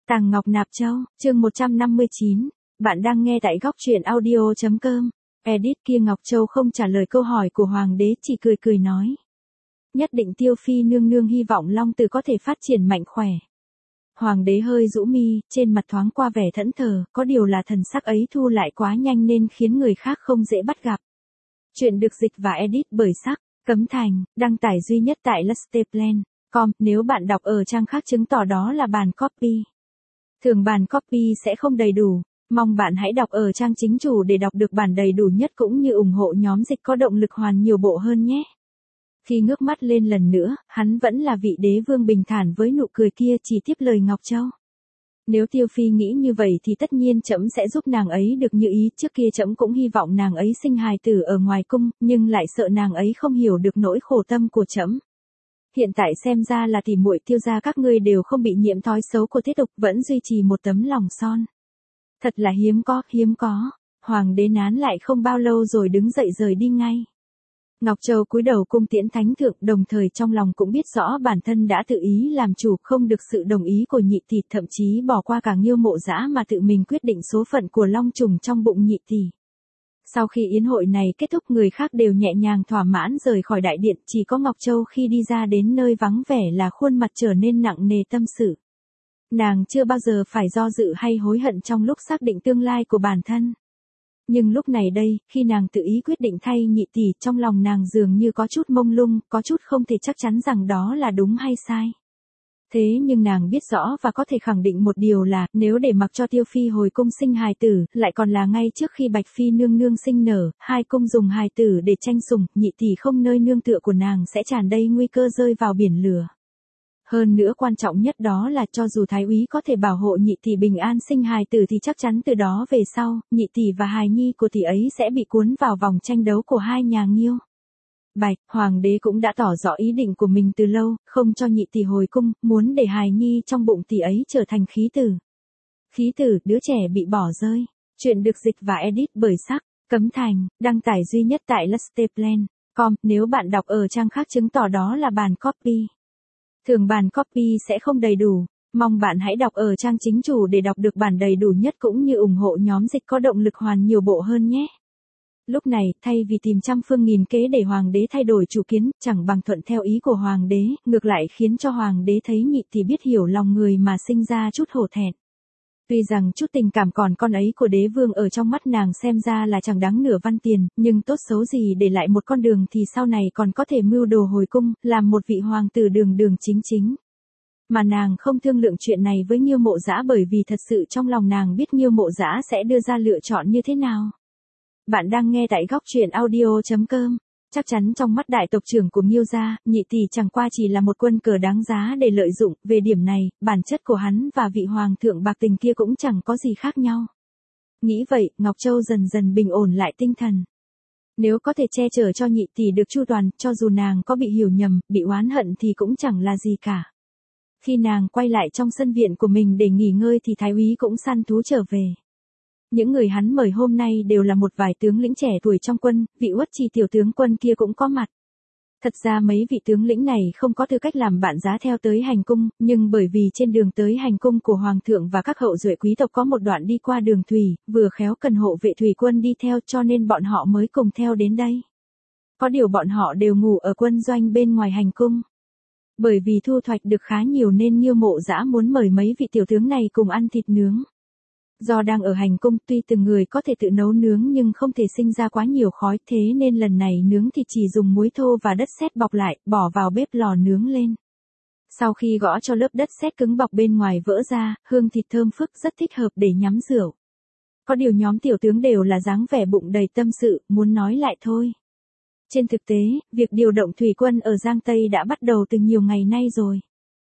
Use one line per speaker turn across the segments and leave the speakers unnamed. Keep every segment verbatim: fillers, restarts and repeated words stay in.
Tàng Ngọc Nạp Châu, chương một trăm năm mươi chín. Bạn đang nghe tại góc truyện audio chấm com. Edit kia Ngọc Châu không trả lời câu hỏi của Hoàng đế, chỉ cười cười nói. Nhất định Tiêu Phi nương nương hy vọng Long Tử có thể phát triển mạnh khỏe. Hoàng đế hơi rũ mi, trên mặt thoáng qua vẻ thẫn thờ, có điều là thần sắc ấy thu lại quá nhanh nên khiến người khác không dễ bắt gặp. Chuyện được dịch và edit bởi Sắc, Cấm Thành, đăng tải duy nhất tại lusteplan chấm com, nếu bạn đọc ở trang khác chứng tỏ đó là bản copy. Thường bản copy sẽ không đầy đủ, mong bạn hãy đọc ở trang chính chủ để đọc được bản đầy đủ nhất cũng như ủng hộ nhóm dịch có động lực hoàn nhiều bộ hơn nhé. Khi ngước mắt lên lần nữa, hắn vẫn là vị đế vương bình thản với nụ cười kia, chỉ tiếp lời Ngọc Châu. Nếu Tiêu Phi nghĩ như vậy thì tất nhiên trẫm sẽ giúp nàng ấy được như ý, trước kia trẫm cũng hy vọng nàng ấy sinh hài tử ở ngoài cung, nhưng lại sợ nàng ấy không hiểu được nỗi khổ tâm của trẫm. Hiện tại xem ra là tỷ muội Tiêu gia các ngươi đều không bị nhiễm thói xấu của tiết tục, vẫn duy trì một tấm lòng son. Thật là hiếm có, hiếm có. Hoàng đế nán lại không bao lâu rồi đứng dậy rời đi ngay. Ngọc Châu cúi đầu cung tiễn thánh thượng, đồng thời trong lòng cũng biết rõ bản thân đã tự ý làm chủ, không được sự đồng ý của nhị tỷ, thậm chí bỏ qua cả Nghiêu Mộ Dã mà tự mình quyết định số phận của long trùng trong bụng nhị tỷ. Sau khi yến hội này kết thúc, người khác đều nhẹ nhàng thỏa mãn rời khỏi đại điện, chỉ có Ngọc Châu khi đi ra đến nơi vắng vẻ là khuôn mặt trở nên nặng nề tâm sự. Nàng chưa bao giờ phải do dự hay hối hận trong lúc xác định tương lai của bản thân. Nhưng lúc này đây, khi nàng tự ý quyết định thay nhị tỷ, trong lòng nàng dường như có chút mông lung, có chút không thể chắc chắn rằng đó là đúng hay sai. Thế nhưng nàng biết rõ và có thể khẳng định một điều là, nếu để mặc cho Tiêu Phi hồi cung sinh hài tử, lại còn là ngay trước khi Bạch Phi nương nương sinh nở, hai cung dùng hài tử để tranh sủng, nhị tỷ không nơi nương tựa của nàng sẽ tràn đầy nguy cơ rơi vào biển lửa. Hơn nữa quan trọng nhất đó là cho dù thái úy có thể bảo hộ nhị tỷ bình an sinh hài tử thì chắc chắn từ đó về sau, nhị tỷ và hài nhi của tỷ ấy sẽ bị cuốn vào vòng tranh đấu của hai nhà Nghiêu. Bạch, hoàng đế cũng đã tỏ rõ ý định của mình từ lâu, không cho nhị tỷ hồi cung, muốn để hài nhi trong bụng tỷ ấy trở thành khí tử. Khí tử, đứa trẻ bị bỏ rơi. Chuyện được dịch và edit bởi Sắc, Cấm Thành, đăng tải duy nhất tại lusteplan chấm com, nếu bạn đọc ở trang khác chứng tỏ đó là bản copy. Thường bản copy sẽ không đầy đủ, mong bạn hãy đọc ở trang chính chủ để đọc được bản đầy đủ nhất cũng như ủng hộ nhóm dịch có động lực hoàn nhiều bộ hơn nhé. Lúc này, thay vì tìm trăm phương nghìn kế để hoàng đế thay đổi chủ kiến, chẳng bằng thuận theo ý của hoàng đế, ngược lại khiến cho hoàng đế thấy nhị tỷ biết hiểu lòng người mà sinh ra chút hổ thẹn. Tuy rằng chút tình cảm còn con ấy của đế vương ở trong mắt nàng xem ra là chẳng đáng nửa văn tiền, nhưng tốt xấu gì để lại một con đường thì sau này còn có thể mưu đồ hồi cung, làm một vị hoàng tử đường đường chính chính. Mà nàng không thương lượng chuyện này với Nghiêu Mộ Dã bởi vì thật sự trong lòng nàng biết Nghiêu Mộ Dã sẽ đưa ra lựa chọn như thế nào. Bạn đang nghe tại góc truyện audio chấm com. Chắc chắn trong mắt đại tộc trưởng của Nghiêu gia, nhị tỷ chẳng qua chỉ là một quân cờ đáng giá để lợi dụng, về điểm này, bản chất của hắn và vị hoàng thượng bạc tình kia cũng chẳng có gì khác nhau. Nghĩ vậy, Ngọc Châu dần dần bình ổn lại tinh thần. Nếu có thể che chở cho nhị tỷ được chu toàn, cho dù nàng có bị hiểu nhầm, bị oán hận thì cũng chẳng là gì cả. Khi nàng quay lại trong sân viện của mình để nghỉ ngơi thì thái úy cũng săn thú trở về. Những người hắn mời hôm nay đều là một vài tướng lĩnh trẻ tuổi trong quân, vị Uất Trì tiểu tướng quân kia cũng có mặt. Thật ra mấy vị tướng lĩnh này không có tư cách làm bạn giá theo tới hành cung, nhưng bởi vì trên đường tới hành cung của hoàng thượng và các hậu duệ quý tộc có một đoạn đi qua đường thủy, vừa khéo cần hộ vệ thủy quân đi theo cho nên bọn họ mới cùng theo đến đây. Có điều bọn họ đều ngủ ở quân doanh bên ngoài hành cung. Bởi vì thu hoạch được khá nhiều nên Nghiêu Mộ Dã muốn mời mấy vị tiểu tướng này cùng ăn thịt nướng. Do đang ở hành cung, tuy từng người có thể tự nấu nướng nhưng không thể sinh ra quá nhiều khói, thế nên lần này nướng thịt chỉ dùng muối thô và đất sét bọc lại, bỏ vào bếp lò nướng lên. Sau khi gõ cho lớp đất sét cứng bọc bên ngoài vỡ ra, hương thịt thơm phức rất thích hợp để nhắm rượu. Có điều nhóm tiểu tướng đều là dáng vẻ bụng đầy tâm sự, muốn nói lại thôi. Trên thực tế, việc điều động thủy quân ở Giang Tây đã bắt đầu từ nhiều ngày nay rồi.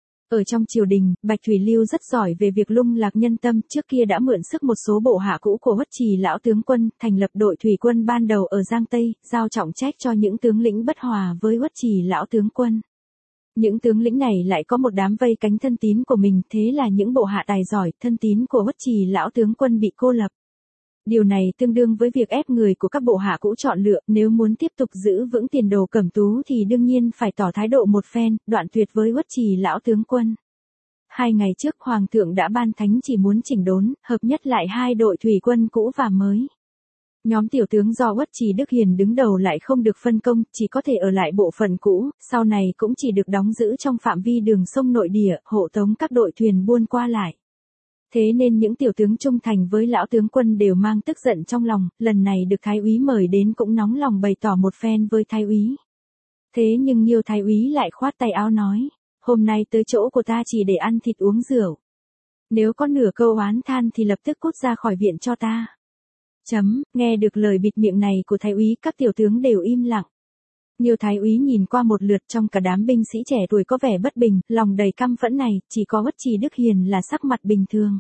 Ở trong triều đình, Bạch Thủy Lưu rất giỏi về việc lung lạc nhân tâm, trước kia đã mượn sức một số bộ hạ cũ của Uất Trì lão tướng quân, thành lập đội thủy quân ban đầu ở Giang Tây, giao trọng trách cho những tướng lĩnh bất hòa với Uất Trì lão tướng quân. Những tướng lĩnh này lại có một đám vây cánh thân tín của mình, thế là những bộ hạ tài giỏi, thân tín của Uất Trì lão tướng quân bị cô lập. Điều này tương đương với việc ép người của các bộ hạ cũ chọn lựa, nếu muốn tiếp tục giữ vững tiền đồ Cẩm Tú thì đương nhiên phải tỏ thái độ một phen, đoạn tuyệt với Uất Trì lão tướng quân. Hai ngày trước Hoàng thượng đã ban thánh chỉ muốn chỉnh đốn, hợp nhất lại hai đội thủy quân cũ và mới. Nhóm tiểu tướng do Uất Trì Đức Hiền đứng đầu lại không được phân công, chỉ có thể ở lại bộ phận cũ, sau này cũng chỉ được đóng giữ trong phạm vi đường sông nội địa, hộ tống các đội thuyền buôn qua lại. Thế nên những tiểu tướng trung thành với lão tướng quân đều mang tức giận trong lòng, lần này được thái úy mời đến cũng nóng lòng bày tỏ một phen với thái úy. Thế nhưng Nhiêu thái úy lại khoát tay áo nói, hôm nay tới chỗ của ta chỉ để ăn thịt uống rượu. Nếu có nửa câu oán than thì lập tức cút ra khỏi viện cho ta. Chấm, nghe được lời bịt miệng này của thái úy, các tiểu tướng đều im lặng. Nhiêu thái úy nhìn qua một lượt, trong cả đám binh sĩ trẻ tuổi có vẻ bất bình, lòng đầy căm phẫn này, chỉ có Uất Trì Đức Hiền là sắc mặt bình thường.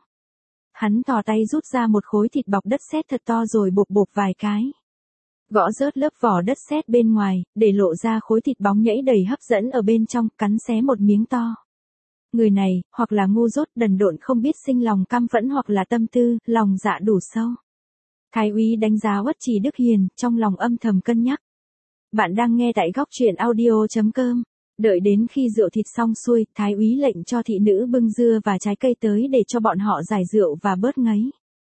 Hắn thò tay rút ra một khối thịt bọc đất sét thật to rồi bộp bộp vài cái. Gõ rớt lớp vỏ đất sét bên ngoài, để lộ ra khối thịt bóng nhảy đầy hấp dẫn ở bên trong, cắn xé một miếng to. Người này, hoặc là ngu dốt đần độn không biết sinh lòng căm phẫn, hoặc là tâm tư, lòng dạ đủ sâu. Thái úy đánh giá Uất Trì Đức Hiền, trong lòng âm thầm cân nhắc. Bạn đang nghe tại góc truyện audio chấm com. Đợi đến khi rượu thịt xong xuôi, thái úy lệnh cho thị nữ bưng dưa và trái cây tới để cho bọn họ giải rượu và bớt ngấy.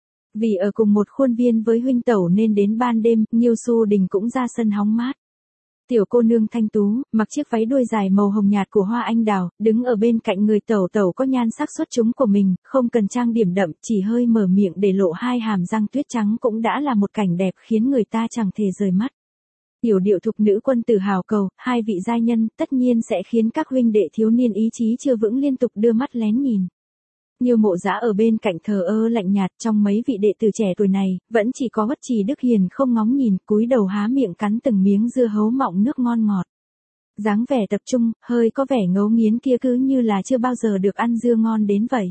Vì ở cùng một khuôn viên với huynh tẩu nên đến ban đêm, Nhiêu Xu Đình cũng ra sân hóng mát. Tiểu cô nương thanh tú, mặc chiếc váy đuôi dài màu hồng nhạt của hoa anh đào, đứng ở bên cạnh người tẩu tẩu có nhan sắc xuất chúng của mình, không cần trang điểm đậm, chỉ hơi mở miệng để lộ hai hàm răng tuyết trắng cũng đã là một cảnh đẹp khiến người ta chẳng thể rời mắt. Yểu điệu thục nữ quân tử hào cầu, hai vị giai nhân tất nhiên sẽ khiến các huynh đệ thiếu niên ý chí chưa vững liên tục đưa mắt lén nhìn. Nhiêu Mộ Dã ở bên cạnh thờ ơ lạnh nhạt, trong mấy vị đệ tử trẻ tuổi này, vẫn chỉ có Uất Trì Đức Hiền không ngóng nhìn, cúi đầu há miệng cắn từng miếng dưa hấu mọng nước ngon ngọt. Dáng vẻ tập trung, hơi có vẻ ngấu nghiến kia cứ như là chưa bao giờ được ăn dưa ngon đến vậy.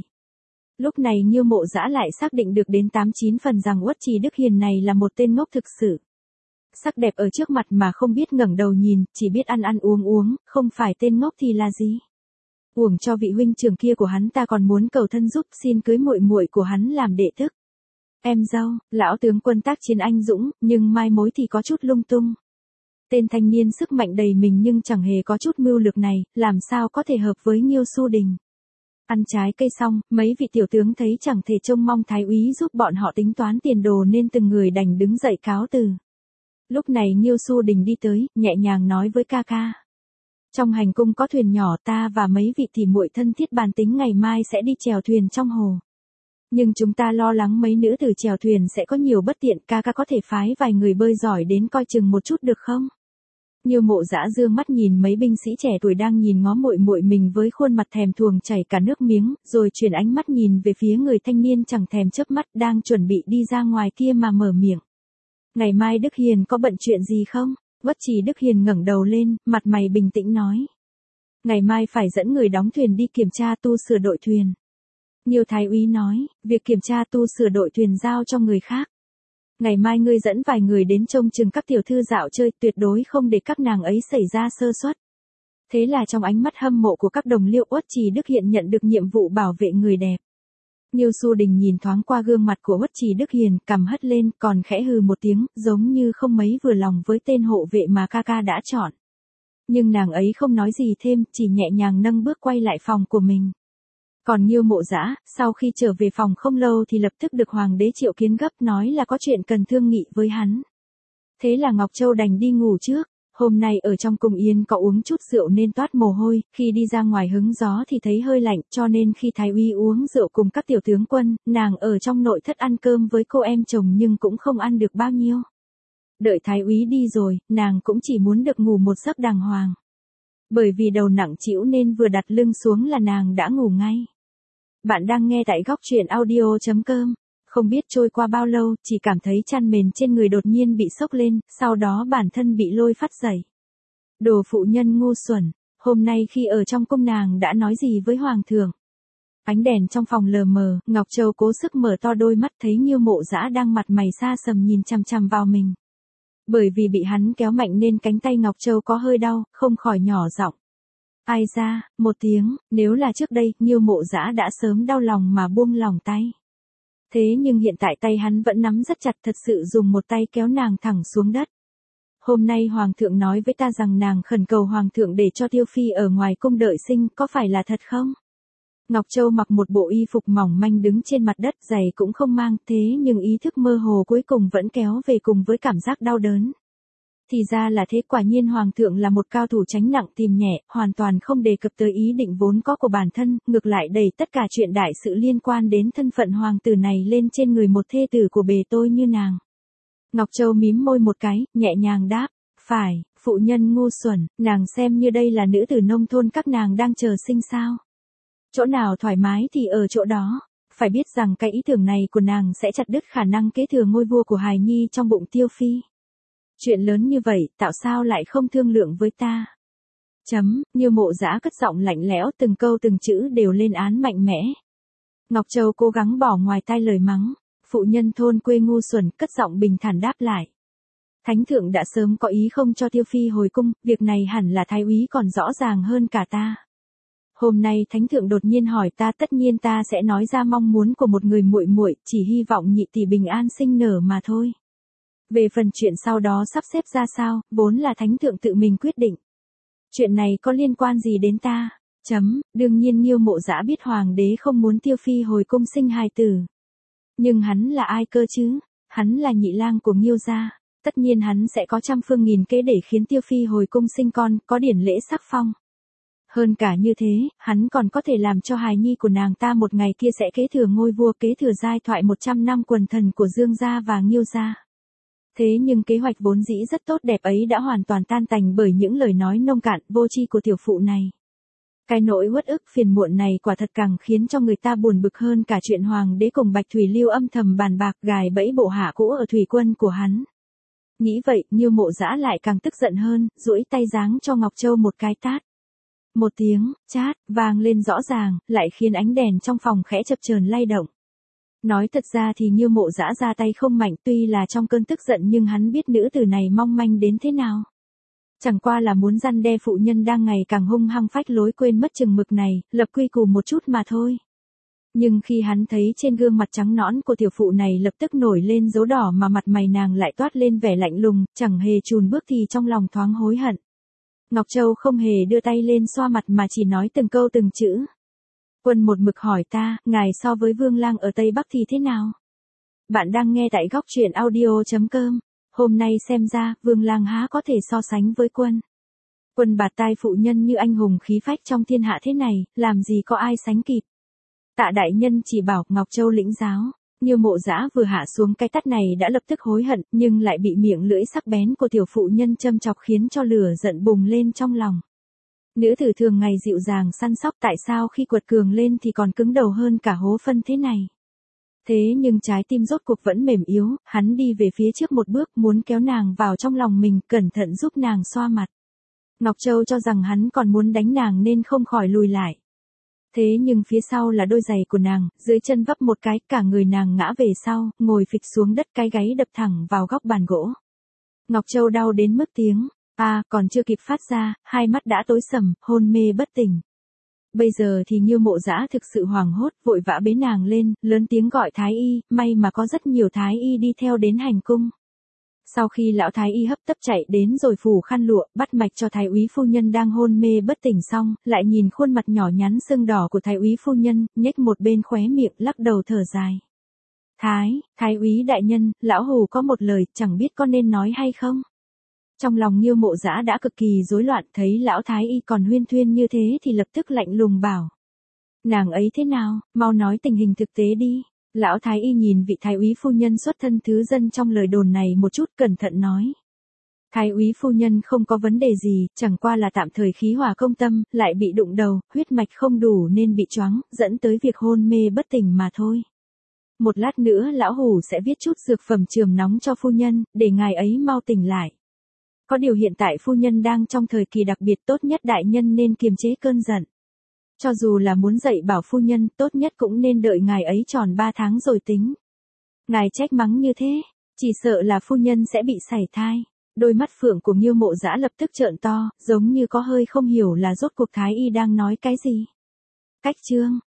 Lúc này Nhiêu Mộ Dã lại xác định được đến tám chín phần rằng Uất Trì Đức Hiền này là một tên ngốc thực sự. Sắc đẹp ở trước mặt mà không biết ngẩng đầu nhìn, chỉ biết ăn ăn uống uống, không phải tên ngốc thì là gì? Uổng cho vị huynh trưởng kia của hắn ta còn muốn cầu thân giúp, xin cưới muội muội của hắn làm đệ tức. Em dâu, lão tướng quân tác chiến anh dũng, nhưng mai mối thì có chút lung tung. Tên thanh niên sức mạnh đầy mình nhưng chẳng hề có chút mưu lược này, làm sao có thể hợp với Nhiêu Xu Đình. Ăn trái cây xong, mấy vị tiểu tướng thấy chẳng thể trông mong thái úy giúp bọn họ tính toán tiền đồ nên từng người đành đứng dậy cáo từ. Lúc này Nhiêu Xu Đình đi tới, nhẹ nhàng nói với ca ca. Trong hành cung có thuyền nhỏ, ta và mấy vị tỷ muội thân thiết bàn tính ngày mai sẽ đi chèo thuyền trong hồ. Nhưng chúng ta lo lắng mấy nữ tử chèo thuyền sẽ có nhiều bất tiện, ca ca có thể phái vài người bơi giỏi đến coi chừng một chút được không? Nhiêu Mộ Dã dương mắt nhìn mấy binh sĩ trẻ tuổi đang nhìn ngó muội muội mình với khuôn mặt thèm thuồng chảy cả nước miếng, rồi chuyển ánh mắt nhìn về phía người thanh niên chẳng thèm chớp mắt đang chuẩn bị đi ra ngoài kia mà mở miệng. Ngày mai Đức Hiền có bận chuyện gì không? Uất Trì Đức Hiền ngẩng đầu lên, mặt mày bình tĩnh nói. Ngày mai phải dẫn người đóng thuyền đi kiểm tra tu sửa đội thuyền. Nhiêu thái úy nói, việc kiểm tra tu sửa đội thuyền giao cho người khác. Ngày mai ngươi dẫn vài người đến trông chừng các tiểu thư dạo chơi, tuyệt đối không để các nàng ấy xảy ra sơ suất. Thế là trong ánh mắt hâm mộ của các đồng liêu, Uất Trì Đức Hiền nhận được nhiệm vụ bảo vệ người đẹp. Nhiêu Xu Đình nhìn thoáng qua gương mặt của Uất Trì Đức Hiền, cằm hất lên, còn khẽ hừ một tiếng, giống như không mấy vừa lòng với tên hộ vệ mà ca ca đã chọn. Nhưng nàng ấy không nói gì thêm, chỉ nhẹ nhàng nâng bước quay lại phòng của mình. Còn Nhiêu Mộ Dã, sau khi trở về phòng không lâu thì lập tức được hoàng đế triệu kiến gấp, nói là có chuyện cần thương nghị với hắn. Thế là Ngọc Châu đành đi ngủ trước. Hôm nay ở trong cung yên có uống chút rượu nên toát mồ hôi, khi đi ra ngoài hứng gió thì thấy hơi lạnh, cho nên khi thái úy uống rượu cùng các tiểu tướng quân, nàng ở trong nội thất ăn cơm với cô em chồng nhưng cũng không ăn được bao nhiêu. Đợi thái úy đi rồi, nàng cũng chỉ muốn được ngủ một giấc đàng hoàng. Bởi vì đầu nặng trĩu nên vừa đặt lưng xuống là nàng đã ngủ ngay. Bạn đang nghe tại góc truyện audio chấm com. Không biết trôi qua bao lâu, chỉ cảm thấy chăn mền trên người đột nhiên bị xốc lên, sau đó bản thân bị lôi phát dậy. Đồ phụ nhân ngu xuẩn, hôm nay khi ở trong cung nàng đã nói gì với hoàng thượng? Ánh đèn trong phòng lờ mờ, Ngọc Châu cố sức mở to đôi mắt thấy Nhiêu Mộ Dã đang mặt mày xa sầm nhìn chằm chằm vào mình. Bởi vì bị hắn kéo mạnh nên cánh tay Ngọc Châu có hơi đau, không khỏi nhỏ giọng. Ai ra, một tiếng, nếu là trước đây, Nhiêu Mộ Dã đã sớm đau lòng mà buông lòng tay. Thế nhưng hiện tại tay hắn vẫn nắm rất chặt, thật sự dùng một tay kéo nàng thẳng xuống đất. Hôm nay hoàng thượng nói với ta rằng nàng khẩn cầu hoàng thượng để cho Tiêu Phi ở ngoài cung đợi sinh, có phải là thật không? Ngọc Châu mặc một bộ y phục mỏng manh đứng trên mặt đất, giày cũng không mang, thế nhưng ý thức mơ hồ cuối cùng vẫn kéo về cùng với cảm giác đau đớn. Thì ra là thế, quả nhiên hoàng thượng là một cao thủ tránh nặng tìm nhẹ, hoàn toàn không đề cập tới ý định vốn có của bản thân, ngược lại đẩy tất cả chuyện đại sự liên quan đến thân phận hoàng tử này lên trên người một thê tử của bề tôi như nàng. Ngọc Châu mím môi một cái, nhẹ nhàng đáp, phải, phụ nhân ngu xuẩn, nàng xem như đây là nữ tử nông thôn các nàng đang chờ sinh sao. Chỗ nào thoải mái thì ở chỗ đó, phải biết rằng cái ý tưởng này của nàng sẽ chặt đứt khả năng kế thừa ngôi vua của hài nhi trong bụng Tiêu Phi. Chuyện lớn như vậy, tạo sao lại không thương lượng với ta? Chấm, Như Mộ Dã cất giọng lạnh lẽo, từng câu từng chữ đều lên án mạnh mẽ. Ngọc Châu cố gắng bỏ ngoài tai lời mắng, phụ nhân thôn quê ngu xuẩn, cất giọng bình thản đáp lại. Thánh thượng đã sớm có ý không cho Tiêu Phi hồi cung, việc này hẳn là thái úy còn rõ ràng hơn cả ta. Hôm nay thánh thượng đột nhiên hỏi ta, tất nhiên ta sẽ nói ra mong muốn của một người muội muội, chỉ hy vọng nhị tỷ bình an sinh nở mà thôi. Về phần chuyện sau đó sắp xếp ra sao, vốn là thánh thượng tự mình quyết định. Chuyện này có liên quan gì đến ta? Chấm, đương nhiên Nghiêu Mộ Dã biết hoàng đế không muốn Tiêu Phi hồi cung sinh hài tử. Nhưng hắn là ai cơ chứ? Hắn là nhị lang của Nghiêu gia, tất nhiên hắn sẽ có trăm phương nghìn kế để khiến Tiêu Phi hồi cung sinh con, có điển lễ sắc phong. Hơn cả như thế, hắn còn có thể làm cho hài nhi của nàng ta một ngày kia sẽ kế thừa ngôi vua, kế thừa giai thoại một trăm năm quần thần của Dương gia và Nghiêu gia. Thế nhưng kế hoạch vốn dĩ rất tốt đẹp ấy đã hoàn toàn tan tành bởi những lời nói nông cạn, vô tri của tiểu phụ này. Cái nỗi uất ức phiền muộn này quả thật càng khiến cho người ta buồn bực hơn cả chuyện hoàng đế cùng Bạch Thủy Lưu âm thầm bàn bạc gài bẫy bộ hạ cũ ở thủy quân của hắn. Nghĩ vậy, Nghiêu Mộ Dã lại càng tức giận hơn, duỗi tay giáng cho Ngọc Châu một cái tát. Một tiếng, chát, vang lên rõ ràng, lại khiến ánh đèn trong phòng khẽ chập chờn lay động. Nói thật ra thì Nghiêu Mộ Dã ra tay không mạnh, tuy là trong cơn tức giận nhưng hắn biết nữ tử này mong manh đến thế nào. Chẳng qua là muốn răn đe phụ nhân đang ngày càng hung hăng phách lối quên mất chừng mực này, lập quy củ một chút mà thôi. Nhưng khi hắn thấy trên gương mặt trắng nõn của tiểu phụ này lập tức nổi lên dấu đỏ mà mặt mày nàng lại toát lên vẻ lạnh lùng, chẳng hề chùn bước thì trong lòng thoáng hối hận. Ngọc Châu không hề đưa tay lên xoa mặt mà chỉ nói từng câu từng chữ. Quân một mực hỏi ta, ngài so với Vương Lang ở Tây Bắc thì thế nào? Bạn đang nghe tại góc truyện audio chấm com. Hôm nay xem ra, Vương Lang há có thể so sánh với quân. Quân bạt tai phụ nhân như anh hùng khí phách trong thiên hạ thế này, làm gì có ai sánh kịp. Tạ đại nhân chỉ bảo Ngọc Châu lĩnh giáo. Như Mộ Dã vừa hạ xuống cái tát này đã lập tức hối hận, nhưng lại bị miệng lưỡi sắc bén của tiểu phụ nhân châm chọc khiến cho lửa giận bùng lên trong lòng. Nữ tử thường ngày dịu dàng săn sóc, tại sao khi quật cường lên thì còn cứng đầu hơn cả hố phân thế này. Thế nhưng trái tim rốt cuộc vẫn mềm yếu, hắn đi về phía trước một bước muốn kéo nàng vào trong lòng mình, cẩn thận giúp nàng xoa mặt. Ngọc Châu cho rằng hắn còn muốn đánh nàng nên không khỏi lùi lại. Thế nhưng phía sau là đôi giày của nàng, dưới chân vấp một cái, cả người nàng ngã về sau, ngồi phịch xuống đất, cái gáy đập thẳng vào góc bàn gỗ. Ngọc Châu đau đến mức tiếng à, còn chưa kịp phát ra, hai mắt đã tối sầm, hôn mê bất tỉnh. Bây giờ thì Nghiêu Mộ Dã thực sự hoảng hốt, vội vã bế nàng lên, lớn tiếng gọi thái y, may mà có rất nhiều thái y đi theo đến hành cung. Sau khi lão thái y hấp tấp chạy đến rồi phủ khăn lụa, bắt mạch cho thái úy phu nhân đang hôn mê bất tỉnh xong, lại nhìn khuôn mặt nhỏ nhắn sưng đỏ của thái úy phu nhân, nhếch một bên khóe miệng, lắc đầu thở dài. Thái, thái úy đại nhân, lão hù có một lời, chẳng biết có nên nói hay không? Trong lòng Nghiêu Mộ Dã đã cực kỳ rối loạn, thấy lão thái y còn huyên thuyên như thế thì lập tức lạnh lùng bảo. Nàng ấy thế nào, mau nói tình hình thực tế đi. Lão thái y nhìn vị thái úy phu nhân xuất thân thứ dân trong lời đồn này một chút, cẩn thận nói. Thái úy phu nhân không có vấn đề gì, chẳng qua là tạm thời khí hỏa công tâm, lại bị đụng đầu, huyết mạch không đủ nên bị choáng, dẫn tới việc hôn mê bất tỉnh mà thôi. Một lát nữa lão hủ sẽ viết chút dược phẩm chườm nóng cho phu nhân, để ngài ấy mau tỉnh lại. Có điều hiện tại phu nhân đang trong thời kỳ đặc biệt, tốt nhất đại nhân nên kiềm chế cơn giận. Cho dù là muốn dạy bảo phu nhân, tốt nhất cũng nên đợi ngài ấy tròn ba tháng rồi tính. Ngài trách mắng như thế, chỉ sợ là phu nhân sẽ bị sảy thai. Đôi mắt phượng của Nghiêu Mộ Dã lập tức trợn to, giống như có hơi không hiểu là rốt cuộc thái y đang nói cái gì. Cách chương,